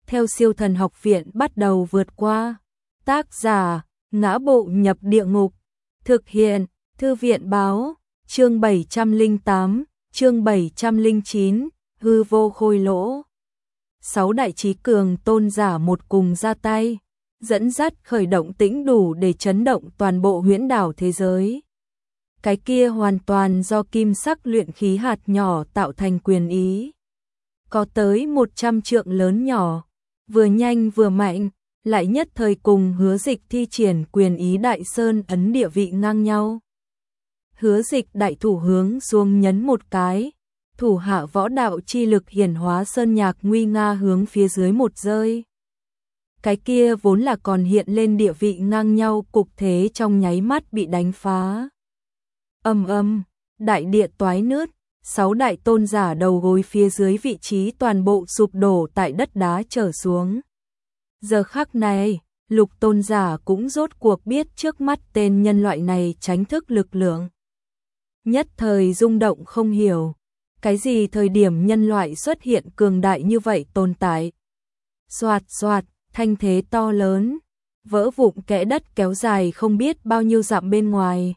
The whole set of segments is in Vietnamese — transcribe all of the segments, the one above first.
theo Siêu Thần Học Viện bắt đầu vượt qua. Tác giả: Ngã Bộ Nhập Địa Ngục. Thực hiện: Thư viện báo. Chương 708, chương 709, hư vô khôi lỗ. 6 đại trí cường tôn giả một cùng ra tay, dẫn dắt khởi động tĩnh đủ để chấn động toàn bộ huyễn đảo thế giới. Cái kia hoàn toàn do kim sắc luyện khí hạt nhỏ tạo thành quyền ý. Có tới 100 trượng lớn nhỏ, vừa nhanh vừa mạnh, lại nhất thời cùng Hứa Dịch thi triển quyền ý Đại Sơn ấn địa vị ngang nhau. Hứa Dịch đại thủ hướng xuống nhấn một cái, thủ hạ võ đạo chi lực hiển hóa sơn nhạc nguy nga hướng phía dưới một rơi. Cái kia vốn là còn hiện lên địa vị ngang nhau cục thế trong nháy mắt bị đánh phá. Ầm, đại địa toái nứt, 6 đại tôn giả đầu gối phía dưới vị trí toàn bộ sụp đổ tại đất đá trở xuống. Giờ khắc này, Lục tôn giả cũng rốt cuộc biết trước mắt tên nhân loại này tránh thức lực lượng. Nhất thời rung động không hiểu, cái gì thời điểm nhân loại xuất hiện cường đại như vậy tồn tại. Xoạt xoạt, thanh thế to lớn, vỡ vụn kẽ đất kéo dài không biết bao nhiêu dặm bên ngoài.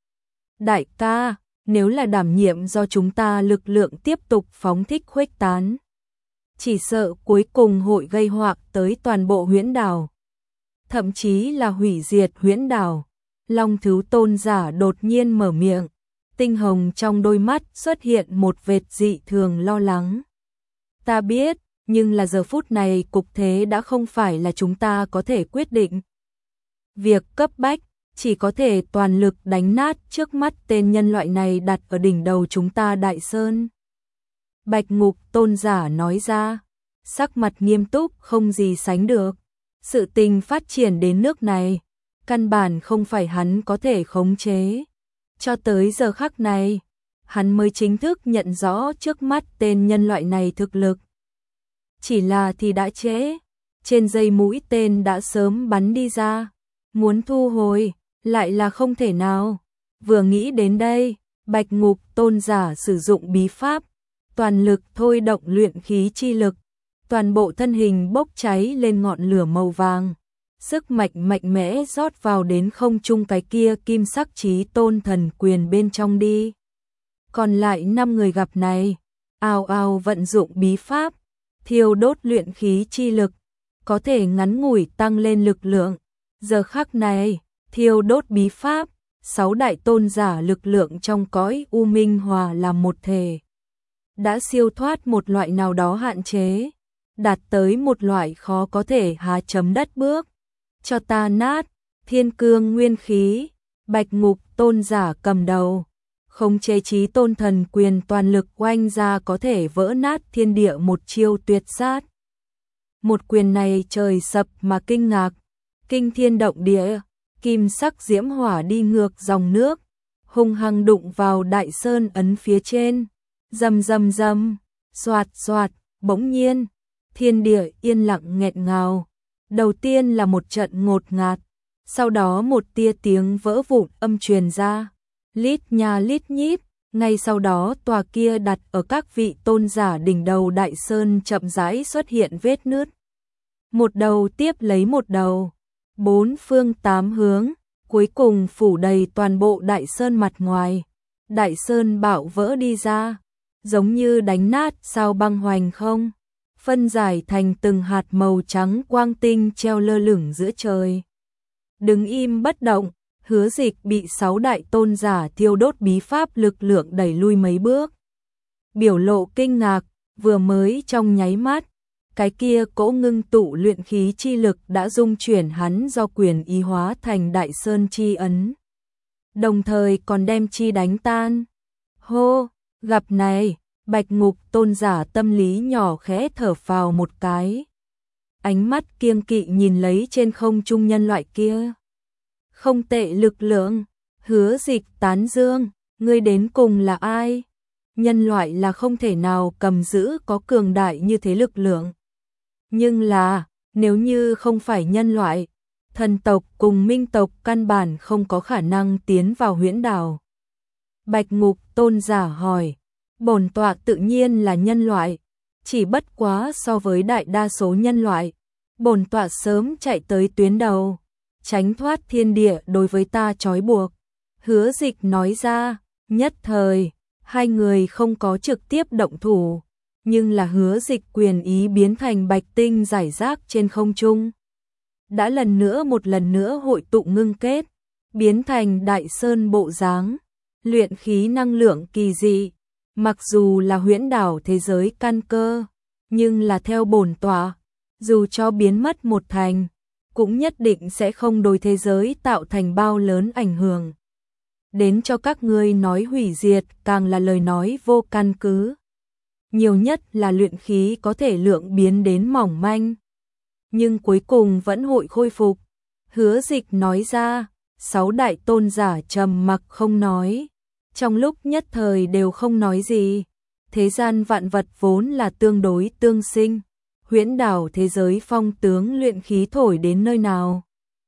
Đại ca, nếu là đảm nhiệm do chúng ta lực lượng tiếp tục phóng thích khuếch tán, chỉ sợ cuối cùng hội gây họa tới toàn bộ huyễn đảo, thậm chí là hủy diệt huyễn đảo. Long Thứ tôn giả đột nhiên mở miệng, tinh hồng trong đôi mắt xuất hiện một vệt dị thường lo lắng. Ta biết, nhưng là giờ phút này cục thế đã không phải là chúng ta có thể quyết định. Việc cấp bách, chỉ có thể toàn lực đánh nát trước mắt tên nhân loại này đặt ở đỉnh đầu chúng ta Đại Sơn. Bạch Ngục tôn giả nói ra, sắc mặt nghiêm túc không gì sánh được. Sự tình phát triển đến nước này, căn bản không phải hắn có thể khống chế. Cho tới giờ khắc này, hắn mới chính thức nhận rõ trước mắt tên nhân loại này thực lực. Chỉ là thì đã trễ, trên dây mũi tên đã sớm bắn đi ra, muốn thu hồi, lại là không thể nào. Vừa nghĩ đến đây, Bạch Ngục tôn giả sử dụng bí pháp, toàn lực thôi động luyện khí chi lực, toàn bộ thân hình bốc cháy lên ngọn lửa màu vàng. Sức mạnh mạnh mẽ rót vào đến không trung cái kia kim sắc chí tôn thần quyền bên trong đi. Còn lại 5 người gặp này, ào ào vận dụng bí pháp, thiêu đốt luyện khí chi lực, có thể ngắn ngủi tăng lên lực lượng. Giờ khắc này, thiêu đốt bí pháp, 6 đại tôn giả lực lượng trong cõi u minh hòa làm một thể. Đã siêu thoát một loại nào đó hạn chế, đạt tới một loại khó có thể hạ chấm đất bước. Cho ta nát, thiên cương nguyên khí. Bạch Ngục tôn giả cầm đầu, không chế chí tôn thần quyền toàn lực oanh ra có thể vỡ nát thiên địa một chiêu tuyệt sát. Một quyền này trời sập mà kinh ngạc, kinh thiên động địa, kim sắc diễm hỏa đi ngược dòng nước, hung hăng đụng vào Đại Sơn ấn phía trên. Rầm rầm rầm, xoạt xoạt, bỗng nhiên, thiên địa yên lặng nghẹt ngào. Đầu tiên là một trận ngột ngạt, sau đó một tia tiếng vỡ vụn âm truyền ra, lít nha lít nhít, ngay sau đó tòa kia đặt ở các vị tôn giả đỉnh đầu Đại Sơn chậm rãi xuất hiện vết nứt. Một đầu tiếp lấy một đầu, 4 phương 8 hướng, cuối cùng phủ đầy toàn bộ Đại Sơn mặt ngoài. Đại Sơn bạo vỡ đi ra, giống như đánh nát sao băng hoành không, phân giải thành từng hạt màu trắng quang tinh treo lơ lửng giữa trời. Đứng im bất động, Hứa Dịch bị 6 đại tôn giả thiêu đốt bí pháp lực lượng đẩy lui mấy bước. Biểu lộ kinh ngạc, vừa mới trong nháy mắt, cái kia cỗ ngưng tụ luyện khí chi lực đã dung chuyển hắn do quyền ý hóa thành Đại Sơn chi ấn. Đồng thời còn đem chi đánh tan. Hô, gặp này, Bạch Ngục tôn giả tâm lý nhỏ khẽ thở phào một cái. Ánh mắt kiêng kỵ nhìn lấy trên không trung nhân loại kia. Không tệ lực lượng, Hứa Dịch tán dương, ngươi đến cùng là ai? Nhân loại là không thể nào cầm giữ có cường đại như thế lực lượng. Nhưng là, nếu như không phải nhân loại, thần tộc cùng minh tộc căn bản không có khả năng tiến vào huyễn đảo. Bạch Ngục tôn giả hỏi, bổn tọa tự nhiên là nhân loại, chỉ bất quá so với đại đa số nhân loại, bổn tọa sớm chạy tới tuyến đầu, tránh thoát thiên địa đối với ta trói buộc. Hứa Dịch nói ra, nhất thời, hai người không có trực tiếp động thủ, nhưng là Hứa Dịch quyền ý biến thành bạch tinh rải rác trên không trung. Đã một lần nữa hội tụ ngưng kết, biến thành đại sơn bộ dáng, luyện khí năng lượng kỳ dị. Mặc dù là huyễn đảo thế giới căn cơ, nhưng là theo bổn tọa, dù cho biến mất một thành, cũng nhất định sẽ không đối thế giới tạo thành bao lớn ảnh hưởng. Đến cho các ngươi nói hủy diệt càng là lời nói vô căn cứ. Nhiều nhất là luyện khí có thể lượng biến đến mỏng manh, nhưng cuối cùng vẫn hội khôi phục. Hứa Dịch nói ra, 6 đại tôn giả trầm mặc không nói, trong lúc nhất thời đều không nói gì. Thế gian vạn vật vốn là tương đối tương sinh, huyễn đảo thế giới phong tướng luyện khí thổi đến nơi nào,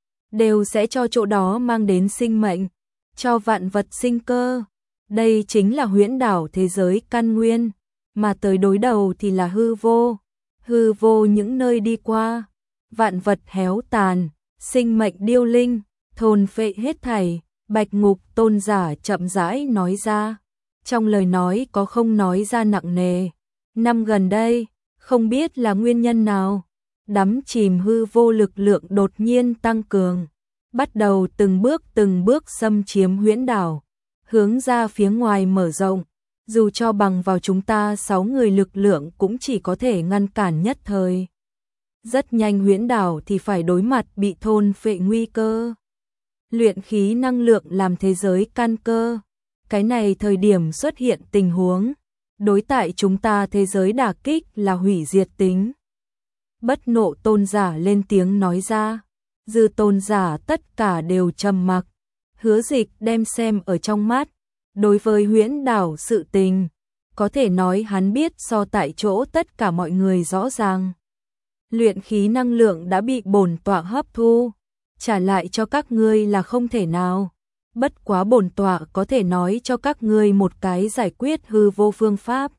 đều sẽ cho chỗ đó mang đến sinh mệnh, cho vạn vật sinh cơ. Đây chính là huyễn đảo thế giới căn nguyên, mà tới đối đầu thì là hư vô. Hư vô những nơi đi qua, vạn vật héo tàn, sinh mệnh điêu linh, thôn phệ hết thảy. Bạch Ngục tôn giả chậm rãi nói ra, trong lời nói có không nói ra nặng nề. Năm gần đây, không biết là nguyên nhân nào, đắm chìm hư vô lực lượng đột nhiên tăng cường, bắt đầu từng bước xâm chiếm huyễn đảo, hướng ra phía ngoài mở rộng. Dù cho bằng vào chúng ta 6 người lực lượng cũng chỉ có thể ngăn cản nhất thời. Rất nhanh huyễn đảo thì phải đối mặt bị thôn phệ nguy cơ. Luyện khí năng lượng làm thế giới căn cơ, cái này thời điểm xuất hiện tình huống, đối tại chúng ta thế giới đả kích là hủy diệt tính. Bất Nộ tôn giả lên tiếng nói ra, dư tôn giả tất cả đều trầm mặc. Hứa Dịch đem xem ở trong mắt, đối với huyễn đảo sự tình, có thể nói hắn biết so tại chỗ tất cả mọi người rõ ràng. Luyện khí năng lượng đã bị bổn tọa hấp thu, trả lại cho các ngươi là không thể nào. Bất quá bổn tọa có thể nói cho các ngươi một cái giải quyết hư vô phương pháp.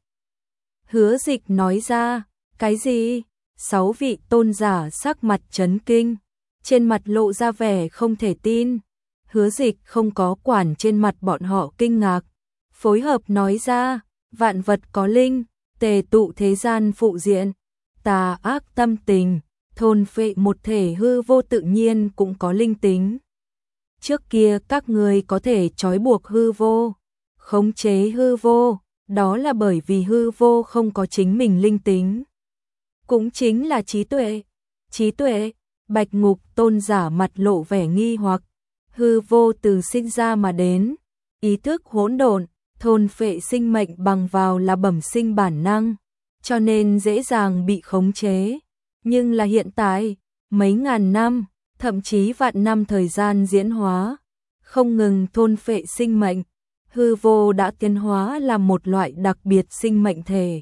Hứa Dịch nói ra, cái gì? 6 vị tôn giả sắc mặt chấn kinh, trên mặt lộ ra vẻ không thể tin. Hứa Dịch không có quản trên mặt bọn họ kinh ngạc, phối hợp nói ra, vạn vật có linh, tề tụ thế gian phụ diện, tà ác tâm tình, thôn phệ một thể hư vô tự nhiên cũng có linh tính. Trước kia các ngươi có thể trói buộc hư vô, khống chế hư vô, đó là bởi vì hư vô không có chính mình linh tính. Cũng chính là trí tuệ. Trí tuệ, Bạch Ngục tôn giả mặt lộ vẻ nghi hoặc. Hư vô từ sinh ra mà đến, ý thức hỗn độn, thôn phệ sinh mệnh bằng vào là bẩm sinh bản năng, cho nên dễ dàng bị khống chế. Nhưng là hiện tại, mấy ngàn năm, thậm chí vạn năm thời gian diễn hóa, không ngừng thôn phệ sinh mệnh, hư vô đã tiến hóa làm một loại đặc biệt sinh mệnh thể.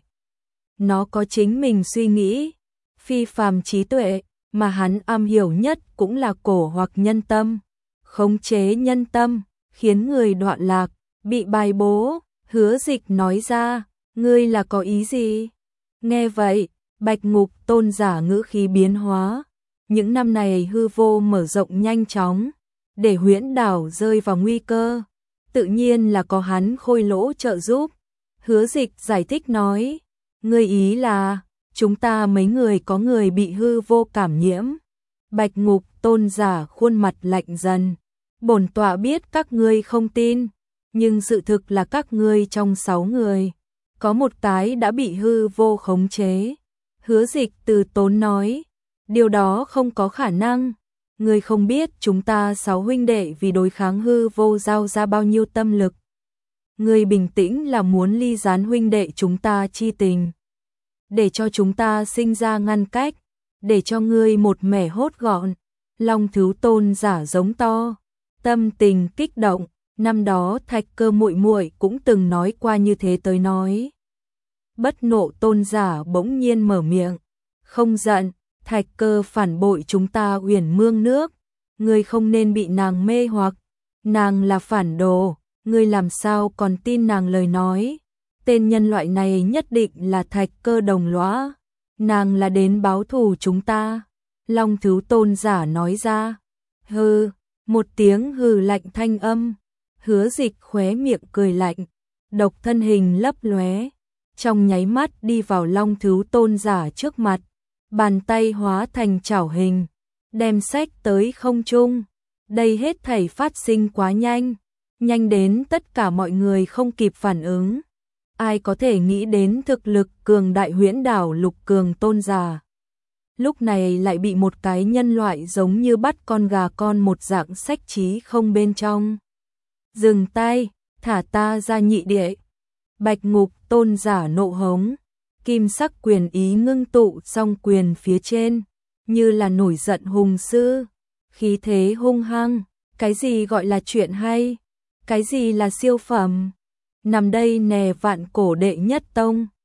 Nó có chính mình suy nghĩ, phi phàm trí tuệ, mà hắn am hiểu nhất cũng là cổ hoặc nhân tâm. Khống chế nhân tâm, khiến người đoạn lạc, bị bài bố. Hứa Dịch nói ra, ngươi là có ý gì? Nghe vậy, Bạch Ngục tôn giả ngữ khí biến hóa. Những năm này hư vô mở rộng nhanh chóng, để huyễn đảo rơi vào nguy cơ, tự nhiên là có hắn khôi lỗ trợ giúp. Hứa Dịch giải thích nói, ngươi ý là, chúng ta mấy người có người bị hư vô cảm nhiễm. Bạch Ngục tôn giả khuôn mặt lạnh dần, bổn tọa biết các ngươi không tin, nhưng sự thực là các ngươi trong 6 người, có một cái đã bị hư vô khống chế. Hứa Dịch từ tốn nói, điều đó không có khả năng. Ngươi không biết chúng ta 6 huynh đệ vì đối kháng hư vô giao ra bao nhiêu tâm lực. Ngươi bình tĩnh là muốn ly gián huynh đệ chúng ta chi tình, để cho chúng ta sinh ra ngăn cách, để cho ngươi một mẻ hốt gọn. Long Thứ tôn giả giống to, tâm tình kích động. Năm đó Thạch Cơ muội muội cũng từng nói qua như thế tới nói. Bất Nộ tôn giả bỗng nhiên mở miệng, không giận, Thạch Cơ phản bội chúng ta Uyển Mương nước, ngươi không nên bị nàng mê hoặc, nàng là phản đồ, ngươi làm sao còn tin nàng lời nói? tên nhân loại này nhất định là Thạch Cơ Đồng Lõa, nàng là đến báo thù chúng ta. Long Thứ Tôn giả nói ra. Hừ, một tiếng hừ lạnh thanh âm. Hứa Dịch khóe miệng cười lạnh, độc thân hình lấp lóe, trong nháy mắt đi vào Long Thứ Tôn giả trước mặt, bàn tay hóa thành chảo hình, đem xách tới không trung. Đây hết thảy phát sinh quá nhanh, nhanh đến tất cả mọi người không kịp phản ứng. Ai có thể nghĩ đến thực lực cường đại Huyễn Đảo Lục Cường Tôn giả lúc này lại bị một cái nhân loại giống như bắt con gà con một dạng xách chí không bên trong. Dừng tay, thả ta ra nhị đệ. Bạch Ngục Tôn giả nộ hống, kim sắc quyền ý ngưng tụ song quyền phía trên, như là nổi giận hùng sư, khí thế hung hăng. Cái gì gọi là chuyện hay? Cái gì là siêu phẩm? Nằm đây nè vạn cổ đệ nhất tông.